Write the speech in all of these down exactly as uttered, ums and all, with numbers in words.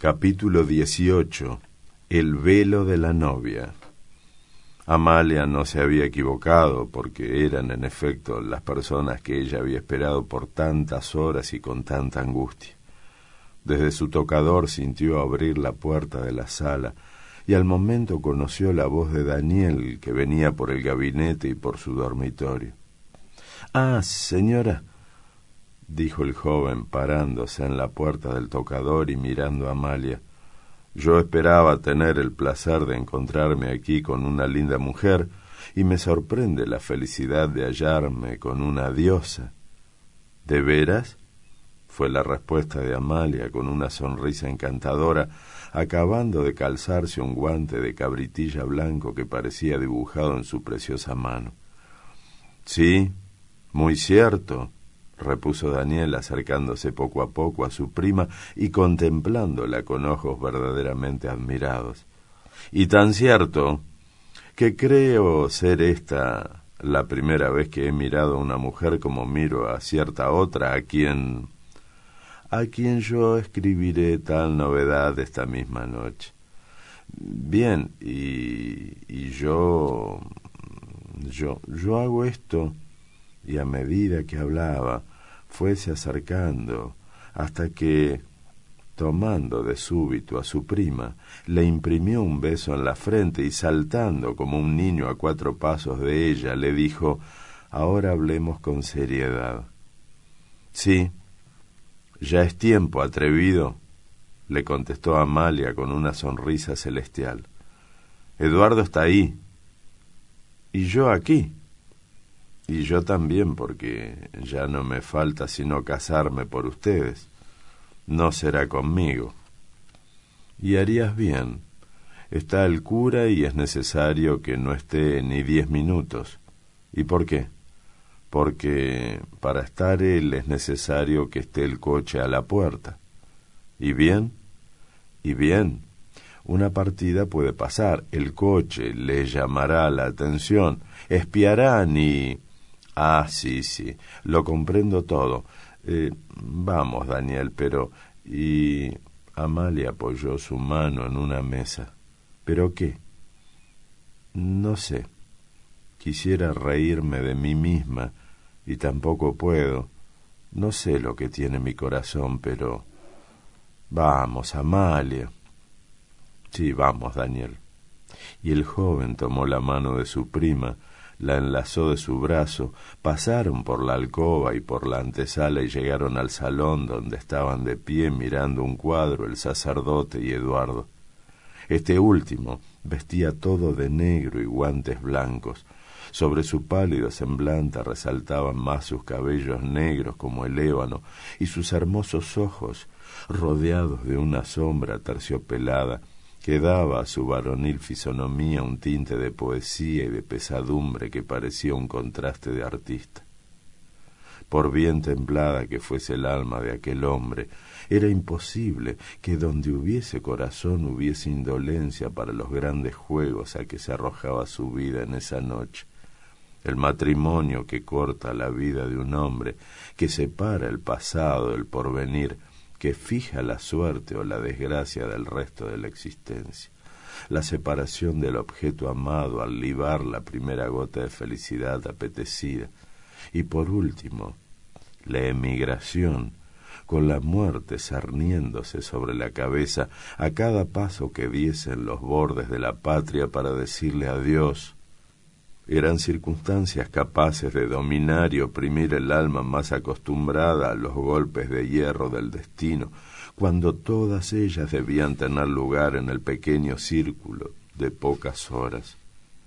Capítulo dieciocho. El velo de la novia. Amalia no se había equivocado, porque eran en efecto las personas que ella había esperado por tantas horas y con tanta angustia. Desde su tocador sintió abrir la puerta de la sala, y al momento conoció la voz de Daniel, que venía por el gabinete y por su dormitorio. «Ah, señora», dijo el joven, parándose en la puerta del tocador y mirando a Amalia, «yo esperaba tener el placer de encontrarme aquí con una linda mujer, y me sorprende la felicidad de hallarme con una diosa». «¿De veras?», fue la respuesta de Amalia con una sonrisa encantadora, acabando de calzarse un guante de cabritilla blanco que parecía dibujado en su preciosa mano. «Sí, muy cierto», repuso Daniel, acercándose poco a poco a su prima y contemplándola con ojos verdaderamente admirados. «Y tan cierto que creo ser esta la primera vez que he mirado a una mujer como miro a cierta otra, a quien... a quien yo escribiré tal novedad esta misma noche. Bien, y, y yo... yo... yo hago esto...» Y a medida que hablaba, fuese acercando, hasta que, tomando de súbito a su prima, le imprimió un beso en la frente y saltando como un niño a cuatro pasos de ella, le dijo: «Ahora hablemos con seriedad». «Sí, ya es tiempo, atrevido», le contestó Amalia con una sonrisa celestial. «Eduardo está ahí, y yo aquí. Y yo también, porque ya no me falta sino casarme por ustedes. No será conmigo». «Y harías bien. Está el cura y es necesario que no esté ni diez minutos». «¿Y por qué?». «Porque para estar él es necesario que esté el coche a la puerta». «¿Y bien?». «Y bien. Una partida puede pasar, el coche le llamará la atención, espiarán y...» «Ah, sí, sí, lo comprendo todo. Eh, vamos, Daniel, pero...» Y Amalia apoyó su mano en una mesa. «¿Pero qué?». «No sé. Quisiera reírme de mí misma, y tampoco puedo. No sé lo que tiene mi corazón, pero... Vamos, Amalia». «Sí, vamos, Daniel». Y el joven tomó la mano de su prima, la enlazó de su brazo, pasaron por la alcoba y por la antesala y llegaron al salón donde estaban de pie mirando un cuadro el sacerdote y Eduardo. Este último vestía todo de negro y guantes blancos. Sobre su pálido semblante resaltaban más sus cabellos negros como el ébano y sus hermosos ojos, rodeados de una sombra terciopelada, que daba a su varonil fisonomía un tinte de poesía y de pesadumbre que parecía un contraste de artista. Por bien templada que fuese el alma de aquel hombre, era imposible que donde hubiese corazón hubiese indolencia para los grandes juegos a que se arrojaba su vida en esa noche. El matrimonio que corta la vida de un hombre, que separa el pasado del porvenir, que fija la suerte o la desgracia del resto de la existencia, la separación del objeto amado al libar la primera gota de felicidad apetecida, y por último, la emigración, con la muerte cerniéndose sobre la cabeza a cada paso que diesen los bordes de la patria para decirle adiós. Eran circunstancias capaces de dominar y oprimir el alma más acostumbrada a los golpes de hierro del destino, cuando todas ellas debían tener lugar en el pequeño círculo de pocas horas.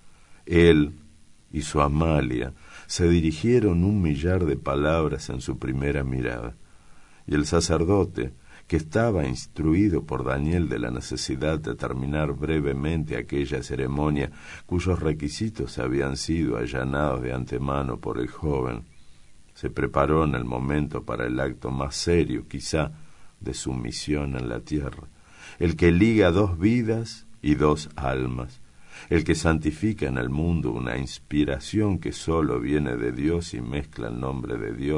Él y su Amalia se dirigieron un millar de palabras en su primera mirada, y el sacerdote, que estaba instruido por Daniel de la necesidad de terminar brevemente aquella ceremonia cuyos requisitos habían sido allanados de antemano por el joven, se preparó en el momento para el acto más serio, quizá, de su misión en la tierra, el que liga dos vidas y dos almas, el que santifica en el mundo una inspiración que sólo viene de Dios y mezcla el nombre de Dios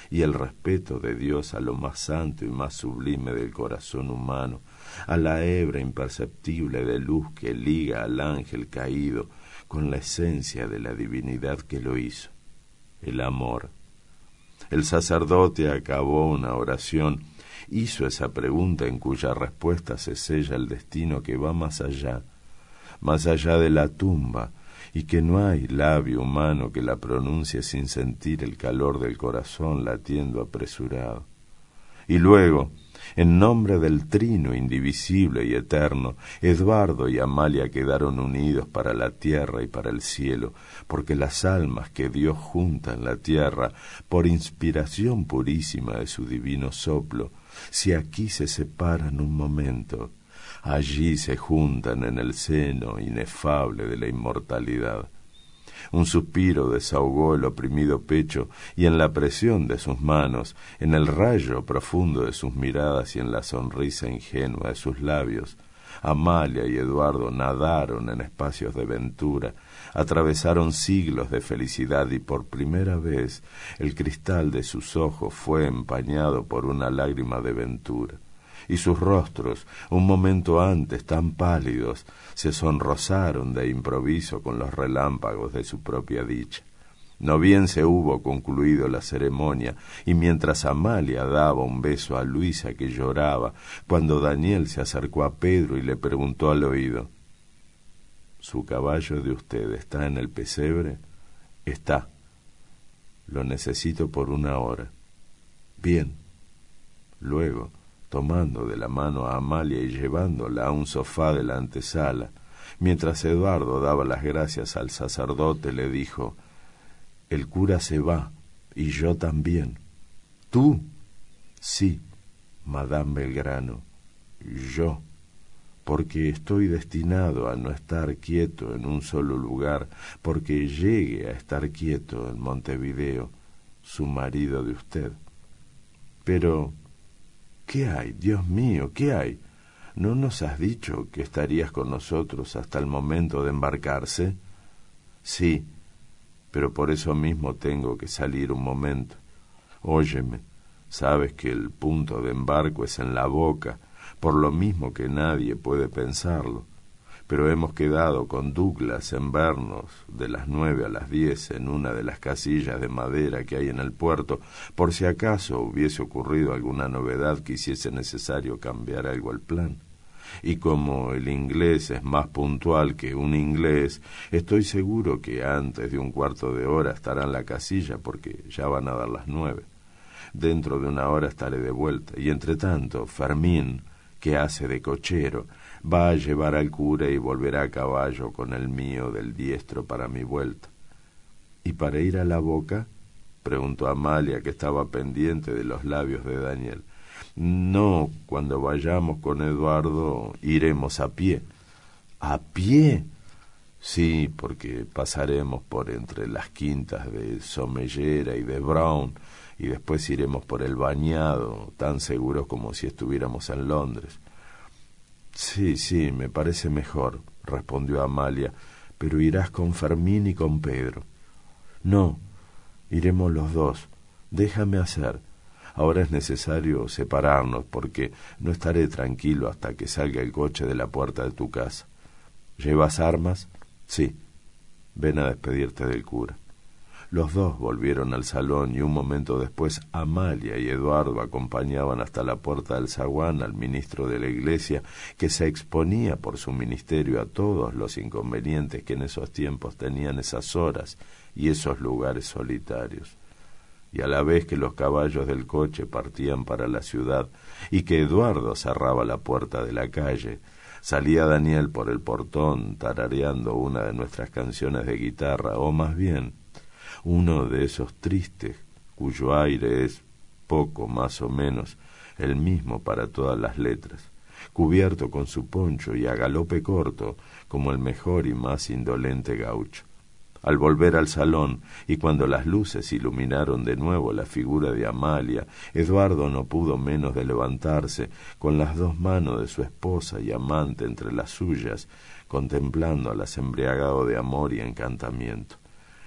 y el respeto de Dios a lo más santo y más sublime del corazón humano, a la hebra imperceptible de luz que liga al ángel caído con la esencia de la divinidad que lo hizo, el amor. El sacerdote acabó una oración, hizo esa pregunta en cuya respuesta se sella el destino que va más allá, más allá de la tumba, y que no hay labio humano que la pronuncie sin sentir el calor del corazón latiendo apresurado. Y luego, en nombre del trino indivisible y eterno, Eduardo y Amalia quedaron unidos para la tierra y para el cielo, porque las almas que Dios junta en la tierra, por inspiración purísima de su divino soplo, si aquí se separan un momento, allí se juntan en el seno inefable de la inmortalidad. Un suspiro desahogó el oprimido pecho, y en la presión de sus manos, en el rayo profundo de sus miradas y en la sonrisa ingenua de sus labios, Amalia y Eduardo nadaron en espacios de ventura, atravesaron siglos de felicidad, y por primera vez el cristal de sus ojos fue empañado por una lágrima de ventura, y sus rostros, un momento antes tan pálidos, se sonrosaron de improviso con los relámpagos de su propia dicha. No bien se hubo concluido la ceremonia, y mientras Amalia daba un beso a Luisa que lloraba, cuando Daniel se acercó a Pedro y le preguntó al oído: ¿Su caballo de usted está en el pesebre? Está. Lo necesito por una hora. Bien. Luego, tomando de la mano a Amalia y llevándola a un sofá de la antesala, mientras Eduardo daba las gracias al sacerdote, le dijo: el cura se va, y yo también. ¿Tú? Sí, Madame Belgrano, yo, porque estoy destinado a no estar quieto en un solo lugar, porque llegue a estar quieto en Montevideo, su marido de usted. Pero ¿qué hay? Dios mío, ¿qué hay? ¿No nos has dicho que estarías con nosotros hasta el momento de embarcarse? Sí, pero por eso mismo tengo que salir un momento. Óyeme, sabes que el punto de embarco es en La Boca, por lo mismo que nadie puede pensarlo. Pero hemos quedado con Douglas en vernos de las nueve a las diez en una de las casillas de madera que hay en el puerto, por si acaso hubiese ocurrido alguna novedad que hiciese necesario cambiar algo el plan. Y como el inglés es más puntual que un inglés, estoy seguro que antes de un cuarto de hora estará en la casilla, porque ya van a dar las nueve. Dentro de una hora estaré de vuelta, y entre tanto Fermín, que hace de cochero, va a llevar al cura y volverá a caballo con el mío del diestro para mi vuelta. ¿Y para ir a La Boca? Preguntó Amalia, que estaba pendiente de los labios de Daniel. No, cuando vayamos con Eduardo iremos a pie. ¿A pie? Sí, porque pasaremos por entre las quintas de Somellera y de Brown, y después iremos por el Bañado, tan seguros como si estuviéramos en Londres. Sí, sí, me parece mejor, respondió Amalia, pero irás con Fermín y con Pedro. No, iremos los dos, déjame hacer. Ahora es necesario separarnos, porque no estaré tranquilo hasta que salga el coche de la puerta de tu casa. ¿Llevas armas? Sí. Ven a despedirte del cura. Los dos volvieron al salón, y un momento después Amalia y Eduardo acompañaban hasta la puerta del zaguán al ministro de la iglesia, que se exponía por su ministerio a todos los inconvenientes que en esos tiempos tenían esas horas y esos lugares solitarios. Y a la vez que los caballos del coche partían para la ciudad y que Eduardo cerraba la puerta de la calle, salía Daniel por el portón tarareando una de nuestras canciones de guitarra, o más bien uno de esos tristes cuyo aire es poco más o menos el mismo para todas las letras, cubierto con su poncho y a galope corto como el mejor y más indolente gaucho. Al volver al salón, y cuando las luces iluminaron de nuevo la figura de Amalia, Eduardo no pudo menos de levantarse, con las dos manos de su esposa y amante entre las suyas, contemplándolas embriagado de amor y encantamiento.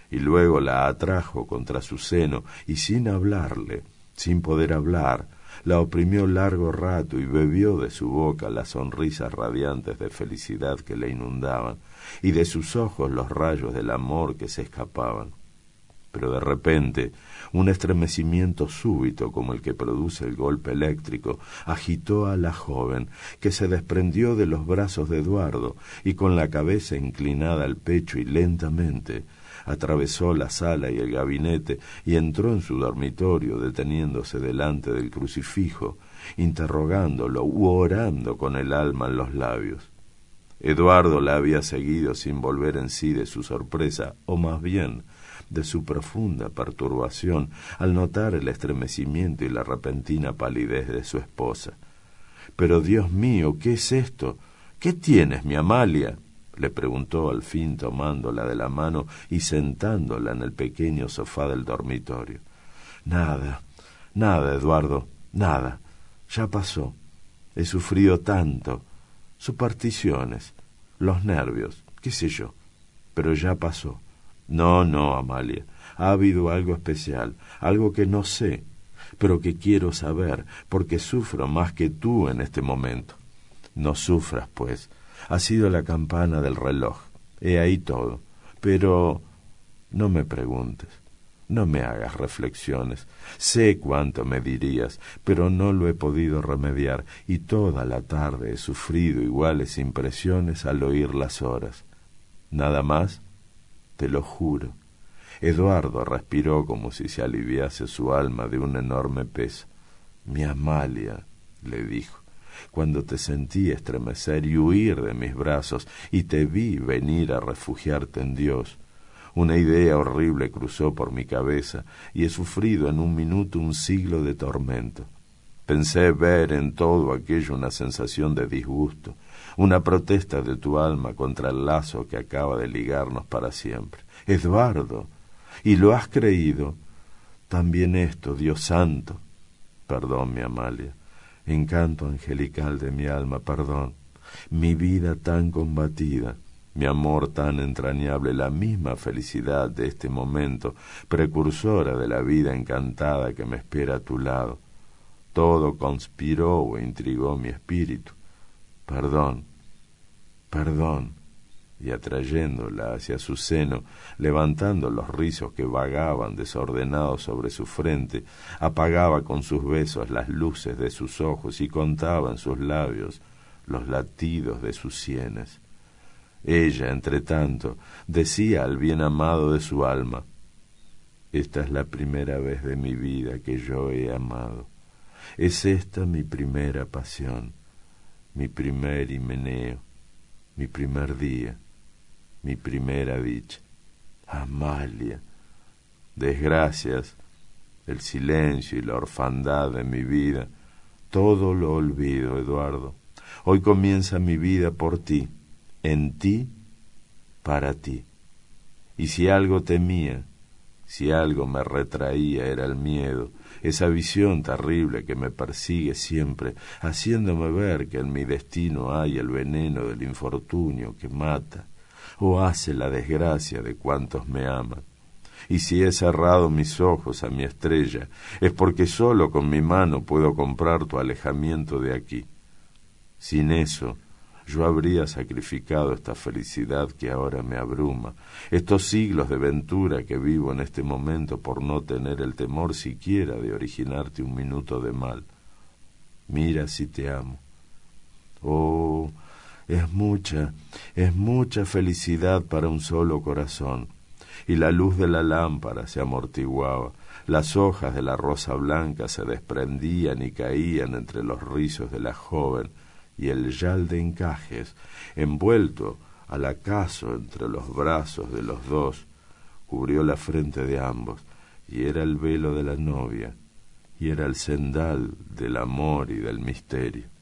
y luego la atrajo contra su seno y sin hablarle, sin poder hablar, la oprimió largo rato y bebió de su boca las sonrisas radiantes de felicidad que le inundaban y de sus ojos los rayos del amor que se escapaban. Pero de repente, un estremecimiento súbito como el que produce el golpe eléctrico agitó a la joven, que se desprendió de los brazos de Eduardo y con la cabeza inclinada al pecho y lentamente atravesó la sala y el gabinete y entró en su dormitorio deteniéndose delante del crucifijo, interrogándolo u orando con el alma en los labios. Eduardo la había seguido sin volver en sí de su sorpresa, o más bien de su profunda perturbación al notar el estremecimiento y la repentina palidez de su esposa. «Pero, Dios mío, ¿qué es esto? ¿Qué tienes, mi Amalia?», le preguntó al fin tomándola de la mano y sentándola en el pequeño sofá del dormitorio. «Nada, nada, Eduardo, nada. Ya pasó. He sufrido tanto. Supersticiones, los nervios, qué sé yo. Pero ya pasó. No, no, Amalia, ha habido algo especial, algo que no sé, pero que quiero saber, porque sufro más que tú en este momento. No sufras, pues. Ha sido la campana del reloj. He ahí todo. Pero no me preguntes, no me hagas reflexiones. Sé cuánto me dirías, pero no lo he podido remediar, y toda la tarde he sufrido iguales impresiones al oír las horas. ¿Nada más? Te lo juro». Eduardo respiró como si se aliviase su alma de un enorme peso. «Mi Amalia», le dijo, «cuando te sentí estremecer y huir de mis brazos y te vi venir a refugiarte en Dios, una idea horrible cruzó por mi cabeza y he sufrido en un minuto un siglo de tormento. Pensé ver en todo aquello una sensación de disgusto, una protesta de tu alma contra el lazo que acaba de ligarnos para siempre. Eduardo, ¿y lo has creído? También esto, Dios santo. Perdón, mi Amalia, encanto angelical de mi alma, perdón. Mi vida tan combatida, mi amor tan entrañable, la misma felicidad de este momento, precursora de la vida encantada que me espera a tu lado. Todo conspiró o intrigó mi espíritu. Perdón, perdón», y atrayéndola hacia su seno, levantando los rizos que vagaban desordenados sobre su frente, apagaba con sus besos las luces de sus ojos y contaba en sus labios los latidos de sus sienes. Ella, entre tanto, decía al bien amado de su alma: «Esta es la primera vez de mi vida que yo he amado. Es esta mi primera pasión, mi primer himeneo, mi primer día, mi primera dicha. Amalia, desgracias, el silencio y la orfandad de mi vida, todo lo olvido, Eduardo. Hoy comienza mi vida por ti, en ti, para ti. Y si algo temía, si algo me retraía, era el miedo, esa visión terrible que me persigue siempre, haciéndome ver que en mi destino hay el veneno del infortunio que mata o hace la desgracia de cuantos me aman. Y si he cerrado mis ojos a mi estrella, es porque solo con mi mano puedo comprar tu alejamiento de aquí. Sin eso, yo habría sacrificado esta felicidad que ahora me abruma, estos siglos de ventura que vivo en este momento por no tener el temor siquiera de originarte un minuto de mal. Mira si te amo. Oh, es mucha, es mucha felicidad para un solo corazón. Y la luz de la lámpara se amortiguaba, las hojas de la rosa blanca se desprendían y caían entre los rizos de la joven, y el yal de encajes, envuelto al acaso entre los brazos de los dos, cubrió la frente de ambos, y era el velo de la novia, y era el cendal del amor y del misterio.